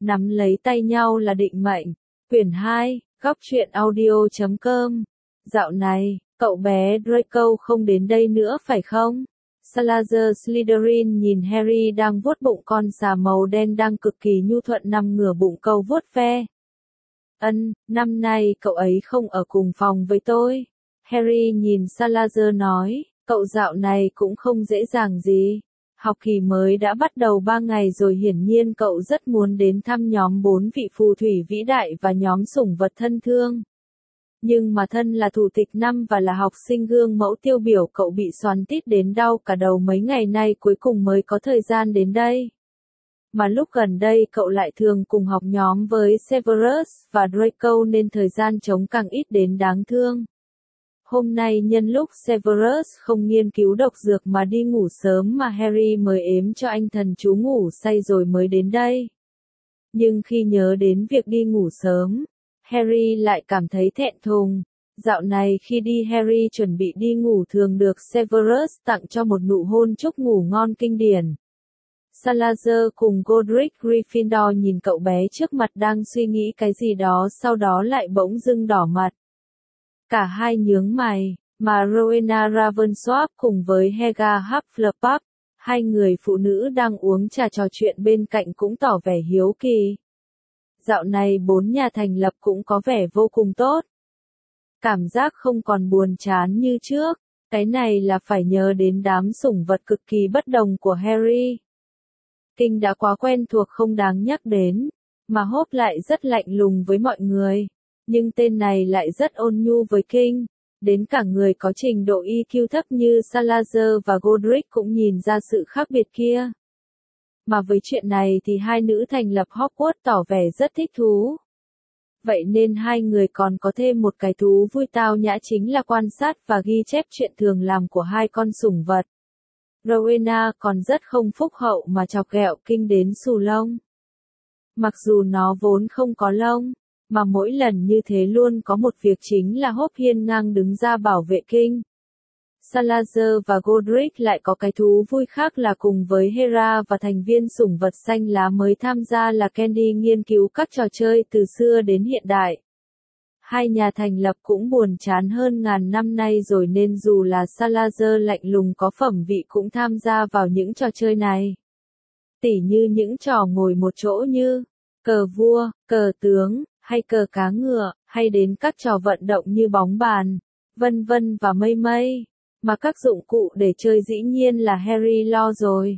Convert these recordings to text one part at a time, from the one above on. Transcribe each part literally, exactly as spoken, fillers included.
Nắm lấy tay nhau là định mệnh. Quyển hai, góc truyện audio chấm com. Dạo này, cậu bé Draco không đến đây nữa phải không? Salazar Slytherin nhìn Harry đang vuốt bụng con xà màu đen đang cực kỳ nhu thuận nằm ngửa bụng câu vuốt ve. Ân, năm nay cậu ấy không ở cùng phòng với tôi. Harry nhìn Salazar nói, cậu dạo này cũng không dễ dàng gì. Học kỳ mới đã bắt đầu ba ngày rồi, hiển nhiên cậu rất muốn đến thăm nhóm bốn vị phù thủy vĩ đại và nhóm sủng vật thân thương. Nhưng mà thân là thủ tịch năm và là học sinh gương mẫu tiêu biểu, cậu bị xoắn tít đến đau cả đầu mấy ngày nay cuối cùng mới có thời gian đến đây. Mà lúc gần đây cậu lại thường cùng học nhóm với Severus và Draco nên thời gian trống càng ít đến đáng thương. Hôm nay nhân lúc Severus không nghiên cứu độc dược mà đi ngủ sớm mà Harry mới ếm cho anh thần chú ngủ say rồi mới đến đây. Nhưng khi nhớ đến việc đi ngủ sớm, Harry lại cảm thấy thẹn thùng. Dạo này khi đi Harry chuẩn bị đi ngủ thường được Severus tặng cho một nụ hôn chúc ngủ ngon kinh điển. Salazar cùng Godric Gryffindor nhìn cậu bé trước mặt đang suy nghĩ cái gì đó, sau đó lại bỗng dưng đỏ mặt. Cả hai nhướng mày, mà Rowena Ravensworth cùng với Helga Hufflepuff, hai người phụ nữ đang uống trà trò chuyện bên cạnh cũng tỏ vẻ hiếu kỳ. Dạo này bốn nhà thành lập cũng có vẻ vô cùng tốt. Cảm giác không còn buồn chán như trước, cái này là phải nhờ đến đám sủng vật cực kỳ bất đồng của Harry. Kinh đã quá quen thuộc không đáng nhắc đến, mà Hope lại rất lạnh lùng với mọi người. Nhưng tên này lại rất ôn nhu với Kinh, đến cả người có trình độ i kiu thấp như Salazar và Godric cũng nhìn ra sự khác biệt kia. Mà với chuyện này thì hai nữ thành lập Hogwarts tỏ vẻ rất thích thú. Vậy nên hai người còn có thêm một cái thú vui tao nhã, chính là quan sát và ghi chép chuyện thường làm của hai con sủng vật. Rowena còn rất không phúc hậu mà chọc ghẹo Kinh đến xù lông. Mặc dù nó vốn không có lông, mà mỗi lần như thế luôn có một việc, chính là Hope hiên ngang đứng ra bảo vệ Kinh. Salazar và Godric lại có cái thú vui khác là cùng với Hera và thành viên sủng vật xanh lá mới tham gia là Candy nghiên cứu các trò chơi từ xưa đến hiện đại. Hai nhà thành lập cũng buồn chán hơn ngàn năm nay rồi nên dù là Salazar lạnh lùng có phẩm vị cũng tham gia vào những trò chơi này. Tỉ như những trò ngồi một chỗ như cờ vua, cờ tướng, hay cờ cá ngựa, hay đến các trò vận động như bóng bàn, vân vân và mây mây. Mà các dụng cụ để chơi dĩ nhiên là Harry lo rồi.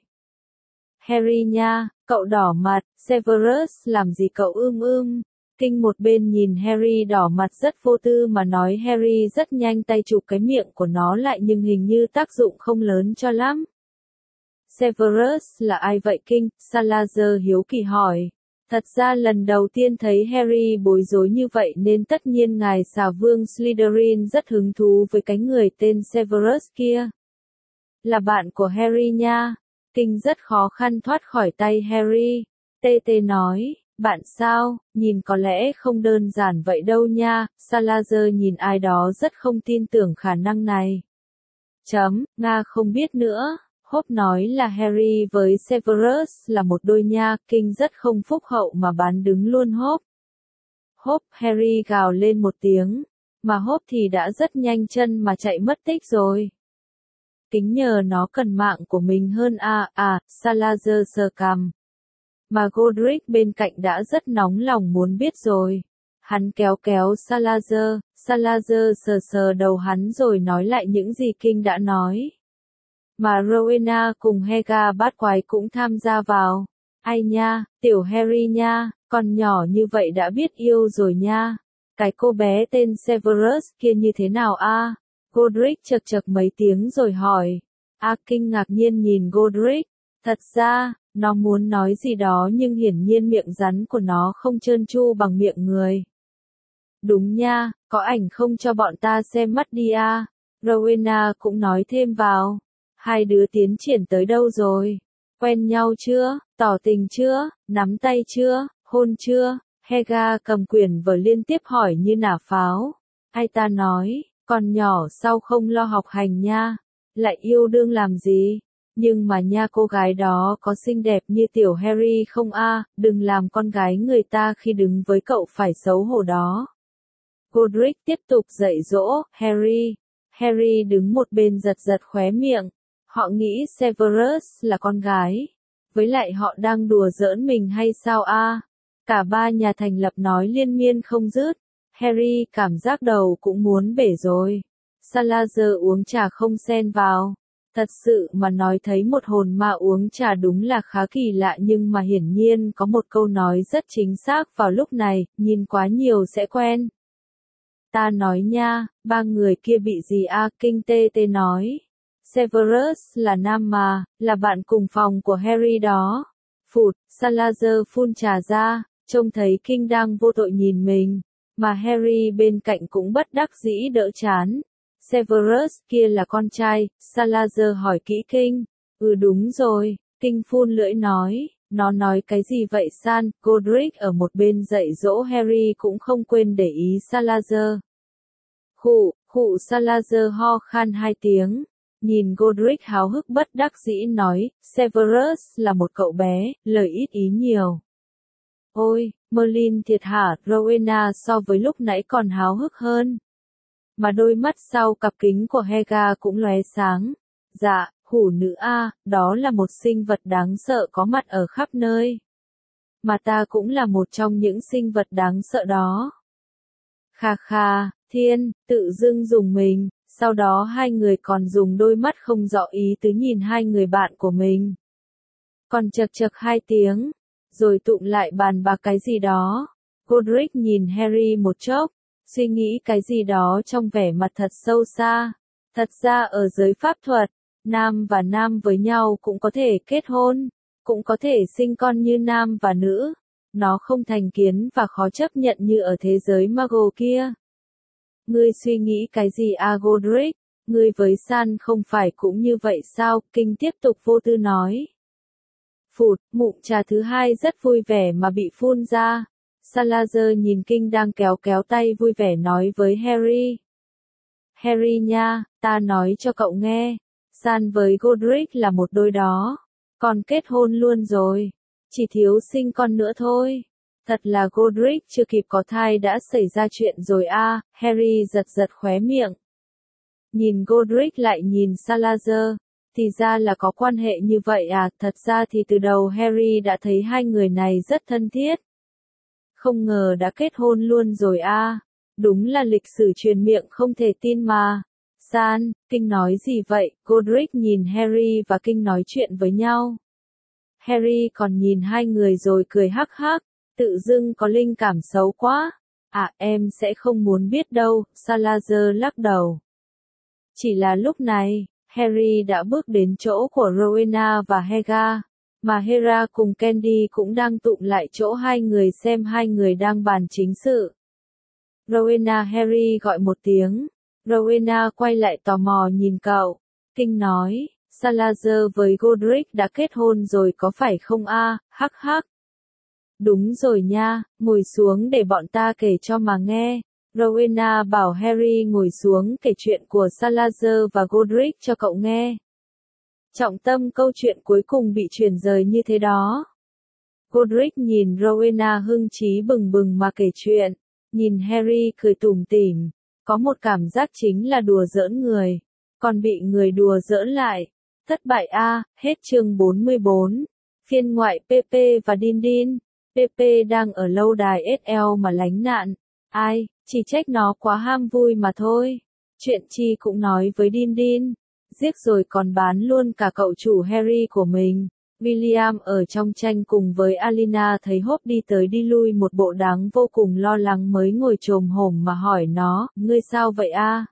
Harry nha, cậu đỏ mặt. Severus, làm gì cậu ưm ưm. Kinh một bên nhìn Harry đỏ mặt rất vô tư mà nói. Harry rất nhanh tay chụp cái miệng của nó lại nhưng hình như tác dụng không lớn cho lắm. Severus là ai vậy Kinh? Salazar hiếu kỳ hỏi. Thật ra lần đầu tiên thấy Harry bối rối như vậy nên tất nhiên ngài xà vương Slytherin rất hứng thú với cái người tên Severus kia. Là bạn của Harry nha. Kinh rất khó khăn thoát khỏi tay Harry. Tê tê nói, bạn sao, nhìn có lẽ không đơn giản vậy đâu nha. Salazar nhìn ai đó rất không tin tưởng khả năng này. Chấm, Nga không biết nữa. Hope nói là Harry với Severus là một đôi nha. Kinh rất không phúc hậu mà bán đứng luôn Hope. Hope, Harry gào lên một tiếng, mà Hope thì đã rất nhanh chân mà chạy mất tích rồi. Kính nhờ nó cần mạng của mình hơn à, à, Salazar sờ cằm. Mà Godric bên cạnh đã rất nóng lòng muốn biết rồi. Hắn kéo kéo Salazar, Salazar sờ sờ đầu hắn rồi nói lại những gì Kinh đã nói. Mà Rowena cùng Helga bát quái cũng tham gia vào. Ai nha, tiểu Harry nha, con nhỏ như vậy đã biết yêu rồi nha. Cái cô bé tên Severus kia như thế nào a? Godric chật chật mấy tiếng rồi hỏi. A Kinh ngạc nhiên nhìn Godric. Thật ra, nó muốn nói gì đó nhưng hiển nhiên miệng rắn của nó không trơn tru bằng miệng người. Đúng nha, có ảnh không cho bọn ta xem mắt đi a? Rowena cũng nói thêm vào. Hai đứa tiến triển tới đâu rồi? Quen nhau chưa? Tỏ tình chưa? Nắm tay chưa? Hôn chưa? Helga cầm quyển vở liên tiếp hỏi như nả pháo. Ai ta nói, con nhỏ sao không lo học hành nha? Lại yêu đương làm gì? Nhưng mà nha, cô gái đó có xinh đẹp như tiểu Harry không a? Đừng làm con gái người ta khi đứng với cậu phải xấu hổ đó. Godric tiếp tục dạy dỗ, Harry. Harry đứng một bên giật giật khóe miệng. Họ nghĩ Severus là con gái. Với lại họ đang đùa giỡn mình hay sao a? Cả ba nhà thành lập nói liên miên không dứt. Harry cảm giác đầu cũng muốn bể rồi. Salazar uống trà không xen vào. Thật sự mà nói thấy một hồn ma uống trà đúng là khá kỳ lạ, nhưng mà hiển nhiên có một câu nói rất chính xác vào lúc này, nhìn quá nhiều sẽ quen. Ta nói nha, ba người kia bị gì a? Kinh tê tê nói. Severus là nam mà, là bạn cùng phòng của Harry đó. Phụt, Salazar phun trà ra, trông thấy Kinh đang vô tội nhìn mình, mà Harry bên cạnh cũng bất đắc dĩ đỡ chán. Severus kia là con trai, Salazar hỏi kỹ Kinh. Ừ đúng rồi, Kinh phun lưỡi nói, nó nói cái gì vậy San? Godric ở một bên dạy dỗ Harry cũng không quên để ý Salazar. Khụ, khụ Salazar ho khan hai tiếng. Nhìn Godric háo hức bất đắc dĩ nói, Severus là một cậu bé, lời ít ý nhiều. Ôi, Merlin thiệt hả? Rowena so với lúc nãy còn háo hức hơn. Mà đôi mắt sau cặp kính của Helga cũng lóe sáng. Dạ, hủ nữ a, đó là một sinh vật đáng sợ có mặt ở khắp nơi. Mà ta cũng là một trong những sinh vật đáng sợ đó. Kha kha, Thiên, tự dưng dùng mình, sau đó hai người còn dùng đôi mắt không rõ ý tứ nhìn hai người bạn của mình. Còn chật chật hai tiếng, rồi tụm lại bàn bạc cái gì đó. Godric nhìn Harry một chốc, suy nghĩ cái gì đó trong vẻ mặt thật sâu xa. Thật ra ở giới pháp thuật, nam và nam với nhau cũng có thể kết hôn, cũng có thể sinh con như nam và nữ. Nó không thành kiến và khó chấp nhận như ở thế giới Muggle kia. Ngươi suy nghĩ cái gì a Godric? Ngươi với San không phải cũng như vậy sao? Kinh tiếp tục vô tư nói. Phụt, mụn trà thứ hai rất vui vẻ mà bị phun ra. Salazar nhìn Kinh đang kéo kéo tay vui vẻ nói với Harry. Harry nha, ta nói cho cậu nghe. San với Godric là một đôi đó. Còn kết hôn luôn rồi. Chỉ thiếu sinh con nữa thôi. Thật là Godric chưa kịp có thai đã xảy ra chuyện rồi a. Harry giật giật khóe miệng. Nhìn Godric lại nhìn Salazar. Thì ra là có quan hệ như vậy à, thật ra thì từ đầu Harry đã thấy hai người này rất thân thiết. Không ngờ đã kết hôn luôn rồi a. Đúng là lịch sử truyền miệng không thể tin mà. San, Kinh nói gì vậy? Godric nhìn Harry và Kinh nói chuyện với nhau. Harry còn nhìn hai người rồi cười hắc hắc, tự dưng có linh cảm xấu quá. À, em sẽ không muốn biết đâu, Salazar lắc đầu. Chỉ là lúc này, Harry đã bước đến chỗ của Rowena và Helga, mà Hera cùng Candy cũng đang tụm lại chỗ hai người xem hai người đang bàn chính sự. Rowena Harry gọi một tiếng. Rowena quay lại tò mò nhìn cậu. Kinh nói, Salazar với Godric đã kết hôn rồi có phải không a? Hắc hắc. Đúng rồi nha, ngồi xuống để bọn ta kể cho mà nghe. Rowena bảo Harry ngồi xuống kể chuyện của Salazar và Godric cho cậu nghe. Trọng tâm câu chuyện cuối cùng bị chuyển rời như thế đó. Godric nhìn Rowena hưng trí bừng bừng mà kể chuyện, nhìn Harry cười tủm tỉm, có một cảm giác chính là đùa giỡn người, còn bị người đùa giỡn lại. Thất bại a, hết chương bốn mươi bốn. Phiên ngoại pê pê và Din Din. pê pê đang ở lâu đài ét lờ mà lánh nạn. Ai, chỉ trách nó quá ham vui mà thôi. Chuyện chi cũng nói với Din Din. Giết rồi còn bán luôn cả cậu chủ Harry của mình. William ở trong tranh cùng với Alina thấy Hốp đi tới đi lui một bộ dáng vô cùng lo lắng mới ngồi chồm hổm mà hỏi nó, ngươi sao vậy a?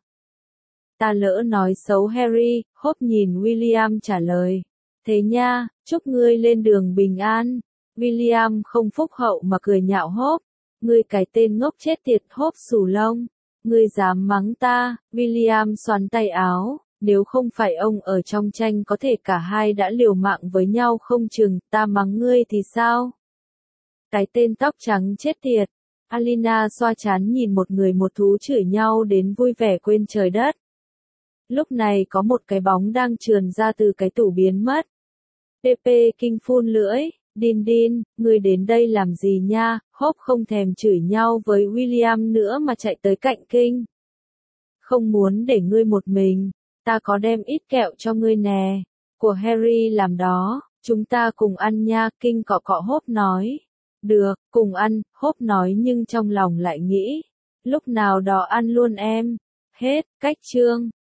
Ta lỡ nói xấu Harry, Hốp nhìn William trả lời. Thế nha, chúc ngươi lên đường bình an. William không phúc hậu mà cười nhạo Hốp. Ngươi cái tên ngốc chết tiệt Hốp xù lông. Ngươi dám mắng ta, William xoắn tay áo. Nếu không phải ông ở trong tranh có thể cả hai đã liều mạng với nhau không chừng, ta mắng ngươi thì sao? Cái tên tóc trắng chết tiệt. Alina xoa trán nhìn một người một thú chửi nhau đến vui vẻ quên trời đất. Lúc này có một cái bóng đang trườn ra từ cái tủ biến mất. pê pê kinh phun lưỡi, Đin Đin, ngươi đến đây làm gì nha, Hope không thèm chửi nhau với William nữa mà chạy tới cạnh Kinh. Không muốn để ngươi một mình, ta có đem ít kẹo cho ngươi nè, của Harry làm đó, chúng ta cùng ăn nha, Kinh cọ cọ Hope nói. Được, cùng ăn, Hope nói nhưng trong lòng lại nghĩ, lúc nào đó ăn luôn em. Hết, cách chương.